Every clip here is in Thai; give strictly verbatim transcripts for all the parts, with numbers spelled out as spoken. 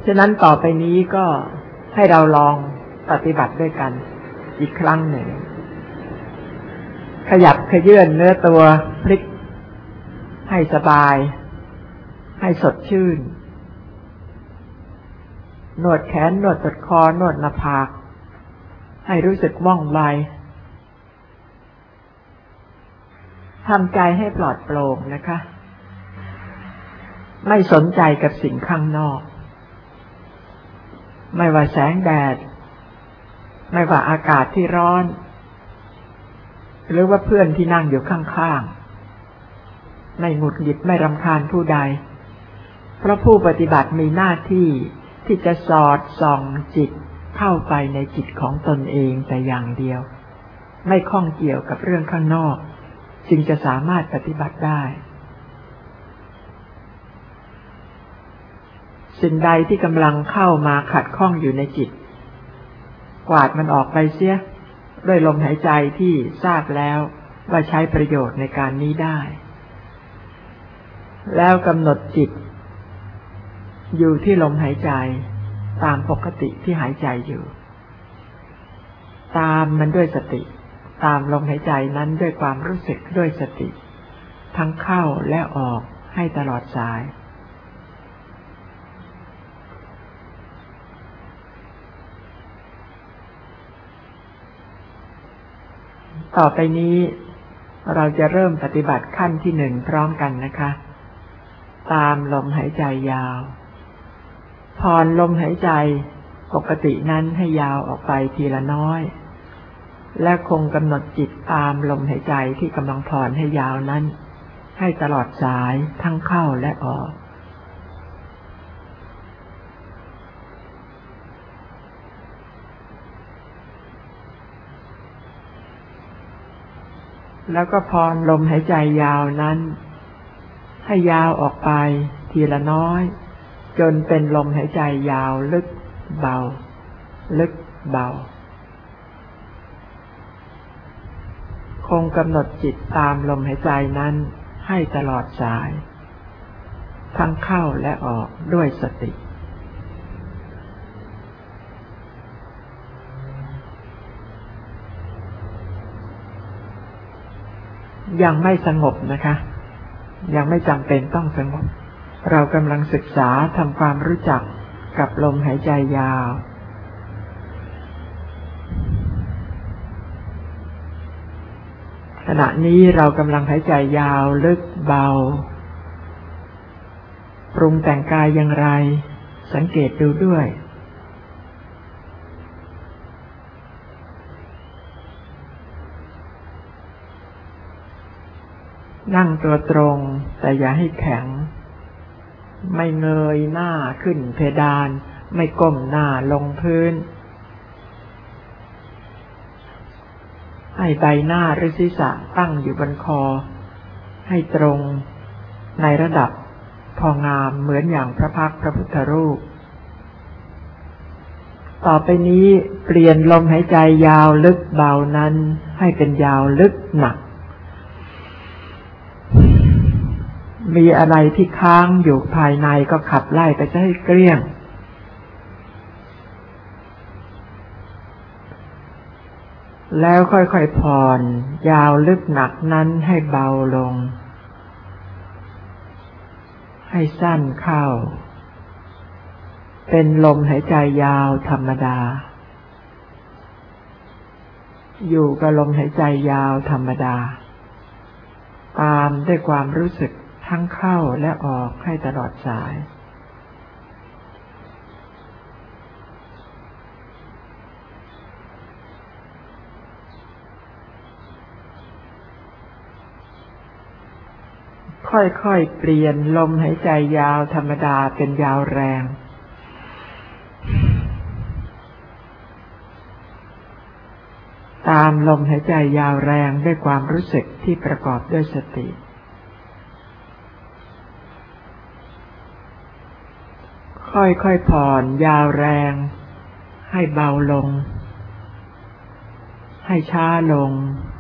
ฉะนั้นต่อไปนี้ก็ให้เราลองปฏิบัติด้วยกันอีกครั้งหนึ่งขยับขยื่นเนื้อตัวพลิกให้สบายให้สดชื่นนวดแขนนวดต้นคอนวดหน้าผากให้รู้สึกว่องไวทำใจให้ปลอดโปร่งนะคะไม่สนใจกับสิ่งข้างนอกไม่ว่าแสงแดดไม่ว่าอากาศที่ร้อนหรือว่าเพื่อนที่นั่งอยู่ข้างๆไม่หงุดหงิดไม่รำคาญผู้ใดเพราะผู้ปฏิบัติมีหน้าที่ที่จะสอดส่องจิตเข้าไปในจิตของตนเองแต่อย่างเดียวไม่ข้องเกี่ยวกับเรื่องข้างนอกจึงจะสามารถปฏิบัติได้สิ่งใดที่กำลังเข้ามาขัดข้องอยู่ในจิตกวาดมันออกไปเสียด้วยลมหายใจที่ทราบแล้วว่าใช้ประโยชน์ในการนี้ได้แล้วกำหนดจิตอยู่ที่ลมหายใจตามปกติที่หายใจอยู่ตามมันด้วยสติตามลมหายใจนั้นด้วยความรู้สึกด้วยสติทั้งเข้าและออกให้ตลอดสายต่อไปนี้เราจะเริ่มปฏิบัติขั้นที่หนึ่งพร้อมกันนะคะตามลมหายใจยาวผ่อนลมหายใจปกตินั้นให้ยาวออกไปทีละน้อยและคงกำหนดจิตตามลมหายใจที่กำลังผ่อนให้ยาวนั้นให้ตลอดสายทั้งเข้าและออกแล้วก็ผ่อนลมหายใจยาวนั้นให้ยาวออกไปทีละน้อยจนเป็นลมหายใจยาวลึกเบาลึกเบาคงกำหนดจิตตามลมหายใจนั้นให้ตลอดสายทั้งเข้าและออกด้วยสติยังไม่สงบนะคะยังไม่จำเป็นต้องสงบเรากำลังศึกษาทำความรู้จักกับลมหายใจยาวขณะนี้เรากำลังหายใจยาวลึกเบาปรุงแต่งกายอย่างไรสังเกตดูด้วยนั่งตัวตรงแต่อย่าให้แข็งไม่เงยหน้าขึ้นเพดานไม่ก้มหน้าลงพื้นให้ใบหน้าหรือศีรษะตั้งอยู่บนคอให้ตรงในระดับพองามเหมือนอย่างพระพักตร์พระพุทธรูปต่อไปนี้เปลี่ยนลมหายใจยาวลึกเบานั้นให้เป็นยาวลึกหนักมีอะไรที่ค้างอยู่ภายในก็ขับไล่ไปจะให้เกลี้ยงแล้วค่อยๆผ่อนยาวลึกหนักนั้นให้เบาลงให้สั้นเข้าเป็นลมหายใจยาวธรรมดาอยู่กับลมหายใจยาวธรรมดาตามด้วยความรู้สึกทั้งเข้าและออกให้ตลอดสายค่อยๆเปลี่ยนลมหายใจยาวธรรมดาเป็นยาวแรงตามลมหายใจยาวแรงด้วยความรู้สึกที่ประกอบด้วยสติค่อยๆผ่อนยาวแรงให้เบาลงให้ช้าลง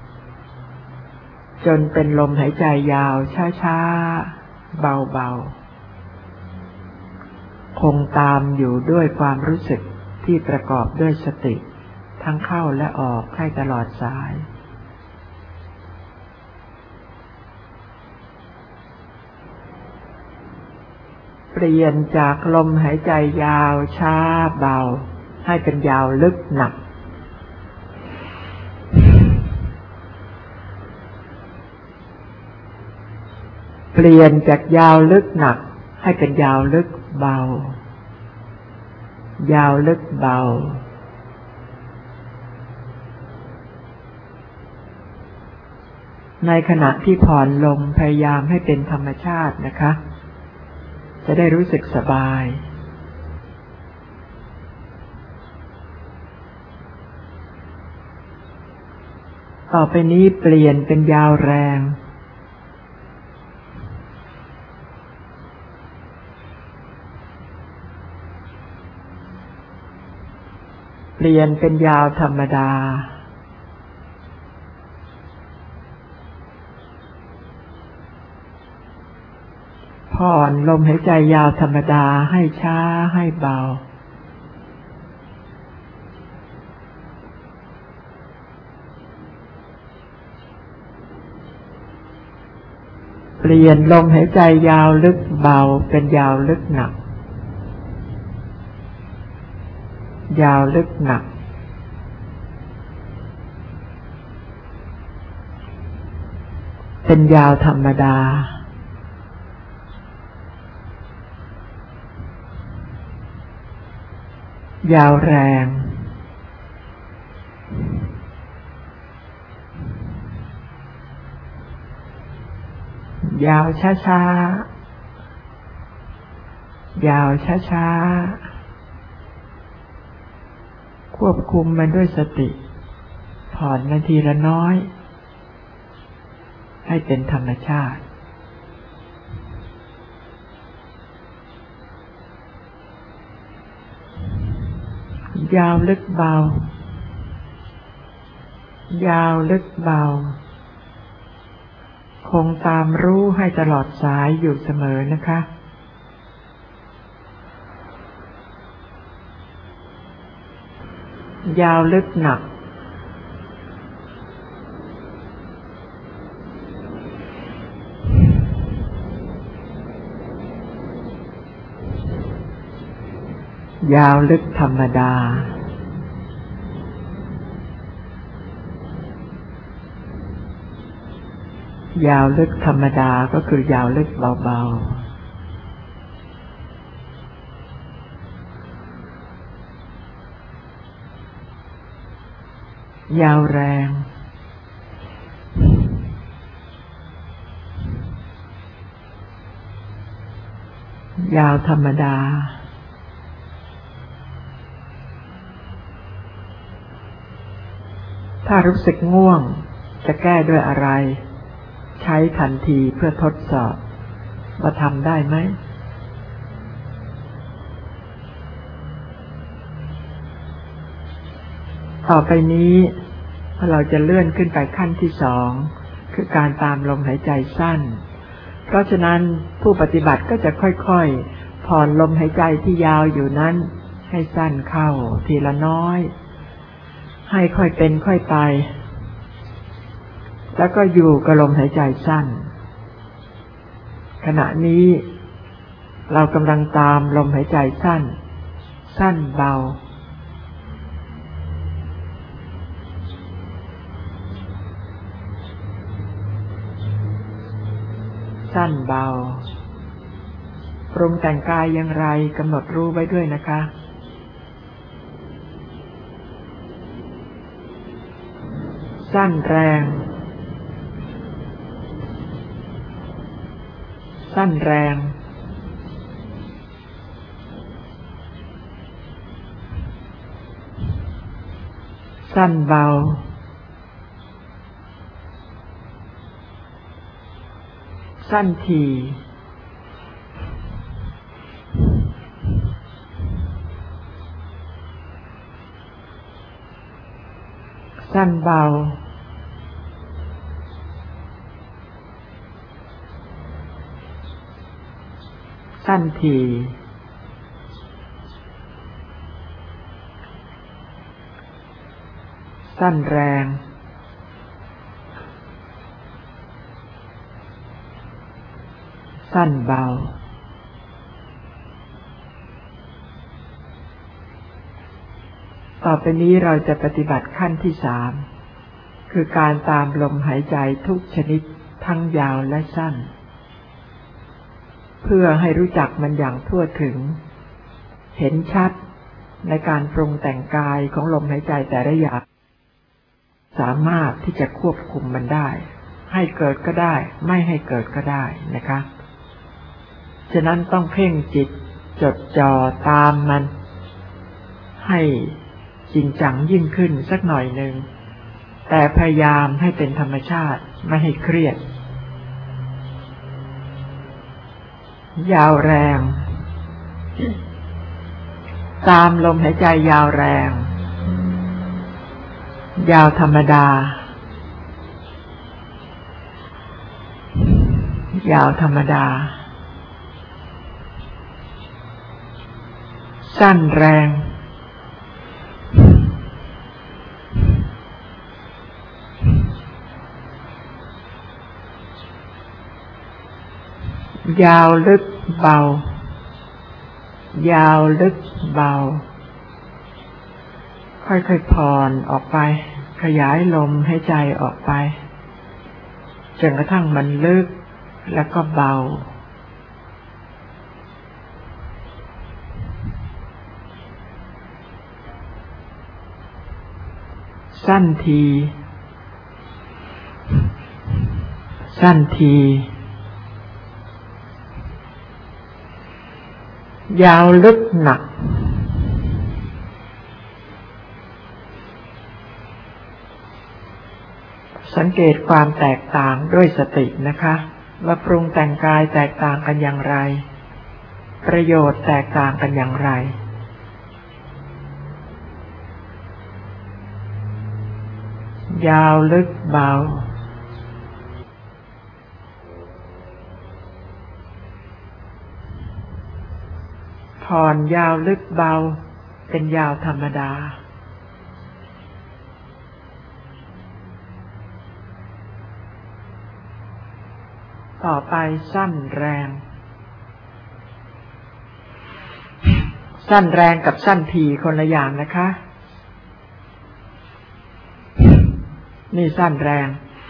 จนเป็นลมหายใจยาวช้าๆเบาๆคงตามอยู่ด้วยความรู้สึกที่ประกอบด้วยสติทั้งเข้าและออกให้ตลอดสายเปลี่ยนจากลมหายใจยาวช้าเบาให้เป็นยาวลึกหนักเปลี่ยนจากยาวลึกหนักให้เป็นยาวลึกเบายาวลึกเบาในขณะที่ผ่อนลมพยายามให้เป็นธรรมชาตินะคะจะได้รู้สึกสบายต่อไปนี้เปลี่ยนเป็นยาวแรงเปลี่ยนเป็นยาวธรรมดาผ่อนลมหายใจยาวธรรมดาให้ช้าให้เบาเปลี่ยนลมหายใจยาวลึกเบาเป็นยาวลึกหนักยาวลึกหนักเป็นยาวธรรมดายาวแรงยาวช้าๆยาวช้าๆควบคุมมันด้วยสติผ่อนนาทีละน้อยให้เป็นธรรมชาติยาวลึกเบายาวลึกเบาคงตามรู้ให้ตลอดสายอยู่เสมอนะคะยาวลึกหนักยาวลึกธรรมดายาวลึกธรรมดาก็คือยาวลึกเบาๆยาวแรงยาวธรรมดาถ้ารู้สึกง่วงจะแก้ด้วยอะไรใช้ทันทีเพื่อทดสอบว่าทำได้ไหมต่อไปนี้เราจะเลื่อนขึ้นไปขั้นที่สองคือการตามลมหายใจสั้นเพราะฉะนั้นผู้ปฏิบัติก็จะค่อยๆผ่อนลมหายใจที่ยาวอยู่นั้นให้สั้นเข้าทีละน้อยให้ค่อยเป็นค่อยไปแล้วก็อยู่กับลมหายใจสั้นขณะนี้เรากำลังตามลมหายใจสั้นสั้นเบาสั้นเบาปรุงแต่งกายอย่างไรกำหนดรู้ไว้ด้วยนะคะสั้นแรงสั้นแรงสั้นเบาสั้นถี่สั้นเบาสั้นถี่สั้นแรงสั้นเบาต่อไปนี้เราจะปฏิบัติขั้นที่สามคือการตามลมหายใจทุกชนิดทั้งยาวและสั้นเพื่อให้รู้จักมันอย่างทั่วถึงเห็นชัดในการปรุงแต่งกายของลมหายใจแต่ละอย่างสามารถที่จะควบคุมมันได้ให้เกิดก็ได้ไม่ให้เกิดก็ได้นะคะฉะนั้นต้องเพ่งจิตจดจ่อตามมันให้จริงจังยิ่งขึ้นสักหน่อยหนึ่งแต่พยายามให้เป็นธรรมชาติไม่ให้เครียดยาวแรงตามลมหายใจยาวแรงยาวธรรมดายาวธรรมดาสั้นแรงยาวลึกเบายาวลึกเบาค่อยๆผ่อนออกไปขยายลมให้ใจออกไปจนกระทั่งมันลึกแล้วก็เบาสั้นทีสั้นทียาวลึกหนักสังเกตความแตกต่างด้วยสตินะคะว่าปรุงแต่งกายแตกต่างกันอย่างไรประโยชน์แตกต่างกันอย่างไรยาวลึกเบาผ่อนยาวลึกเบาเป็นยาวธรรมดาต่อไปสั้นแรงสั้นแรงกับสั้นทีคนละอย่างนะคะนี่สั้นแรง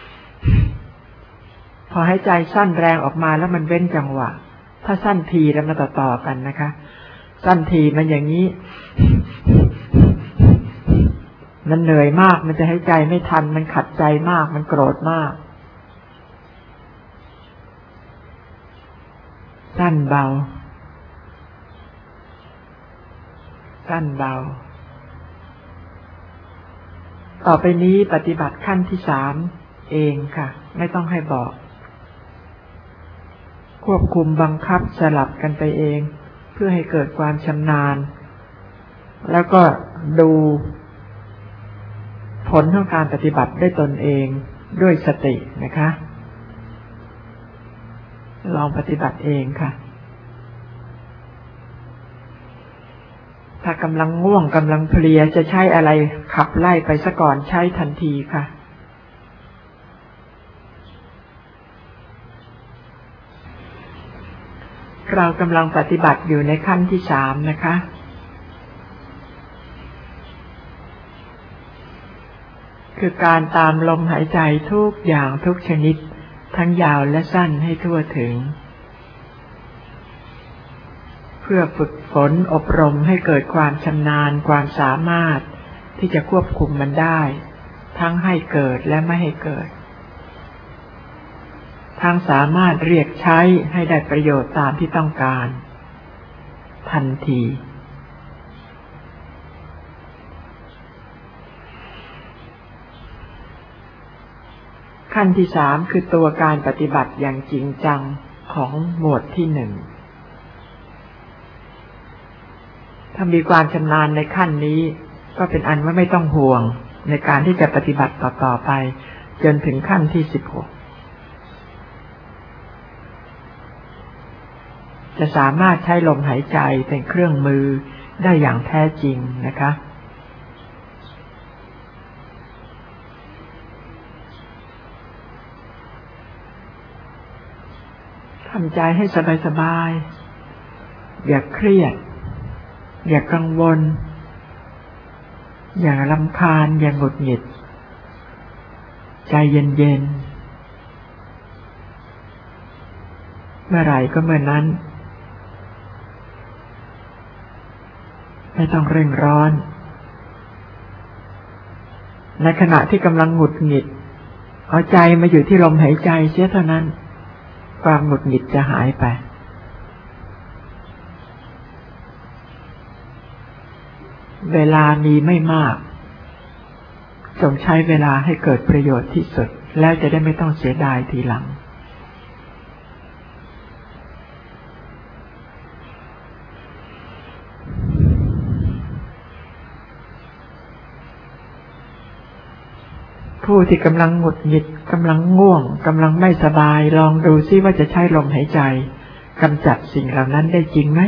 พอให้ใจสั้นแรงออกมาแล้วมันเว้นจังหวะถ้าสั้นทีแล้วมาต่อๆกันนะคะสั้นทีมันอย่างนี้มันเหนื่อยมากมันจะให้ใจไม่ทันมันขัดใจมากมันโกรธมากสั้นเบาสั้นเบาต่อไปนี้ปฏิบัติขั้นที่สามเองค่ะไม่ต้องให้บอกควบคุมบังคับสลับกันไปเองเพื่อให้เกิดความชำนาญแล้วก็ดูผลของการปฏิบัติด้วยตนเองด้วยสตินะคะลองปฏิบัติเองค่ะถ้ากำลังง่วงกำลังเพลียจะใช้อะไรขับไล่ไปซะก่อนใช้ทันทีค่ะเรากำลังปฏิบัติอยู่ในขั้นที่สามนะคะคือการตามลมหายใจทุกอย่างทุกชนิดทั้งยาวและสั้นให้ทั่วถึงเพื่อฝึกฝนอบรมให้เกิดความชำนาญความสามารถที่จะควบคุมมันได้ทั้งให้เกิดและไม่ให้เกิดทั้งสามารถเรียกใช้ให้ได้ประโยชน์ตามที่ต้องการทันทีขั้นที่สามคือตัวการปฏิบัติอย่างจริงจังของหมวดที่หนึ่งถ้ามีความชำนาญในขั้นนี้ก็เป็นอันว่าไม่ต้องห่วงในการที่จะปฏิบัติต่อๆไปจนถึงขั้นที่สิบหกจะสามารถใช้ลมหายใจเป็นเครื่องมือได้อย่างแท้จริงนะคะำใจให้สบายๆอย่าเครียดอย่ากังวลอย่ารำคาญอย่าหงุดหงิดใจเย็นๆเมื่อไหร่ก็เมื่อนั้นไม่ต้องเร่งร้อนในขณะที่กำลังหงุดหงิดเอาใจมาอยู่ที่ลมหายใจเสียเท่านั้นความหงุดหงิดจะหายไปเวลามีไม่มากจงใช้เวลาให้เกิดประโยชน์ที่สุดแล้วจะได้ไม่ต้องเสียดายทีหลังผู้ที่กำลังหงุดหงิดกำลังง่วงกำลังไม่สบายลองดูซิว่าจะใช้ลมหายใจกำจัดสิ่งเหล่านั้นได้จริงไหม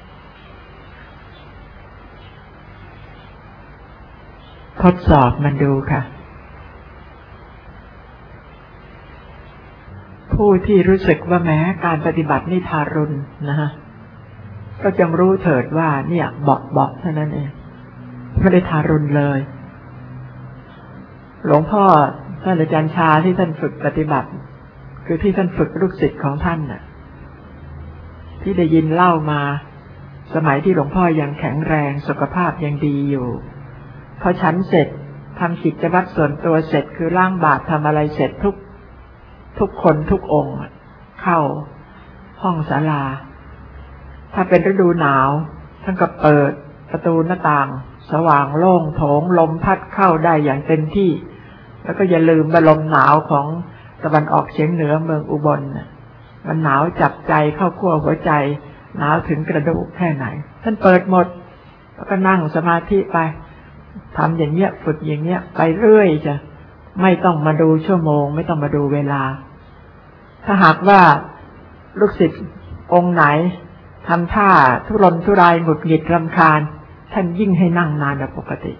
ทดสอบมันดูค่ะผู้ที่รู้สึกว่าแม้การปฏิบัตินี่ทารุณนะฮะก็จงรู้เถิดว่าเนี่ยเบาเบาเท่านั้นเองไม่ได้ทารุณเลยหลวงพ่อท่านอาจารย์ชาที่ท่านฝึกปฏิบัติคือที่ท่านฝึกลูกศิษย์ของท่านน่ะที่ได้ยินเล่ามาสมัยที่หลวงพ่อยังแข็งแรงสุขภาพยังดีอยู่พอฉันเสร็จทำกิจวัตรส่วนตัวเสร็จคือล้างบาตรทำอะไรเสร็จทุกทุกคนทุกองค์เข้าห้องศาลาถ้าเป็นฤดูหนาวท่านก็เปิดประตูหน้าต่างสว่างโล่งโถงลมพัดเข้าได้อย่างเต็มที่แล้วก็อย่าลืมว่าลมหนาวของตะวันออกเฉียงเหนือเมืองอุบลน่ะมันหนาวจับใจเข้าขั้วหัวใจหนาวถึงกระดูกแค่ไหนท่านเปิดหมดแล้วก็นั่งสมาธิไปทำอย่างเงี้ยฝึกอย่างเงี้ยไปเรื่อยจ้ะไม่ต้องมาดูชั่วโมงไม่ต้องมาดูเวลาถ้าหากว่าลูกศิษย์องค์ไหนทำท่าทุรนทุรายหงุดหงิดรำคาญท่านยิ่งให้นั่งนานกว่าปกติ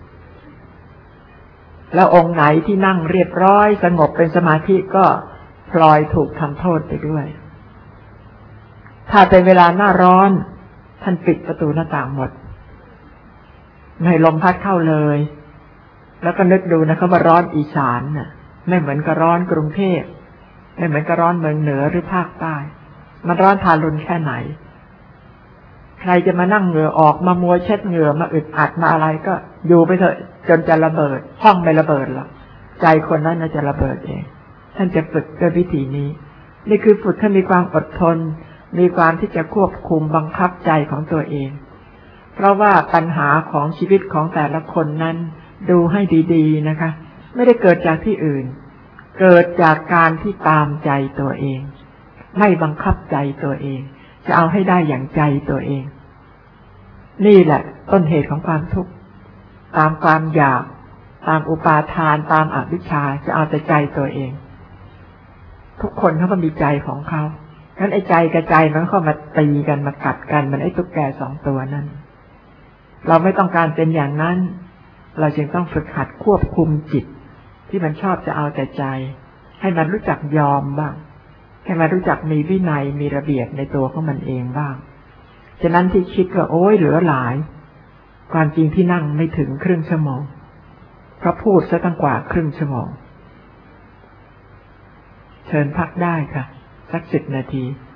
แล้วองค์ไหนที่นั่งเรียบร้อยสงบเป็นสมาธิก็พลอยถูกทำโทษไปด้วยถ้าเป็นเวลาหน้าร้อนท่านปิดประตูหน้าต่างหมดไม่ให้ลมพัดเข้าเลยแล้วก็นึกดูนะครับว่าร้อนอีสานน่ะไม่เหมือนกับร้อนกรุงเทพไม่เหมือนกับร้อนเมืองเหนือหรือภาคใต้มันร้อนทารุณแค่ไหนใครจะมานั่งเหงื่อออกมามัวเช็ดเหงื่อมาอึดอัดมาอะไรก็อยู่ไปเถอะจนจะระเบิดห้องไม่ระเบิดหรอกใจคนนั้นน่าจะระเบิดเองท่านจะฝึกด้วยวิธีนี้นี่คือฝึกให้มีความอดทนมีความที่จะควบคุมบังคับใจของตัวเองเพราะว่าปัญหาของชีวิตของแต่ละคนนั้นดูให้ดีๆนะคะไม่ได้เกิดจากที่อื่นเกิดจากการที่ตามใจตัวเองไม่บังคับใจตัวเองจะเอาให้ได้อย่างใจตัวเองนี่แหละต้นเหตุของความทุกข์ตามความอยากตามอุปาทานตามอวิชชาจะเอาแต่ใจตัวเองทุกคนเขาก็มีใจของเขางั้นไอ้ใจกับใจมันเข้ามาตีกันมากัดกันมันไอ้ตุ๊กแกสองตัวนั้นเราไม่ต้องการเป็นอย่างนั้นเราจึงต้องฝึกหัดควบคุมจิตที่มันชอบจะเอาแต่ใจให้มันรู้จักยอมบ้างให้มันรู้จักมีวินัยมีระเบียบในตัวของมันเองบ้างฉะนั้นที่คิดว่าโอ้ยเหลือหลายความจริงที่นั่งไม่ถึงครึ่งชั่วโมงเพราะพูดซะตั้งกว่าครึ่งชั่วโมงเชิญพักได้ค่ะสักสิบนาที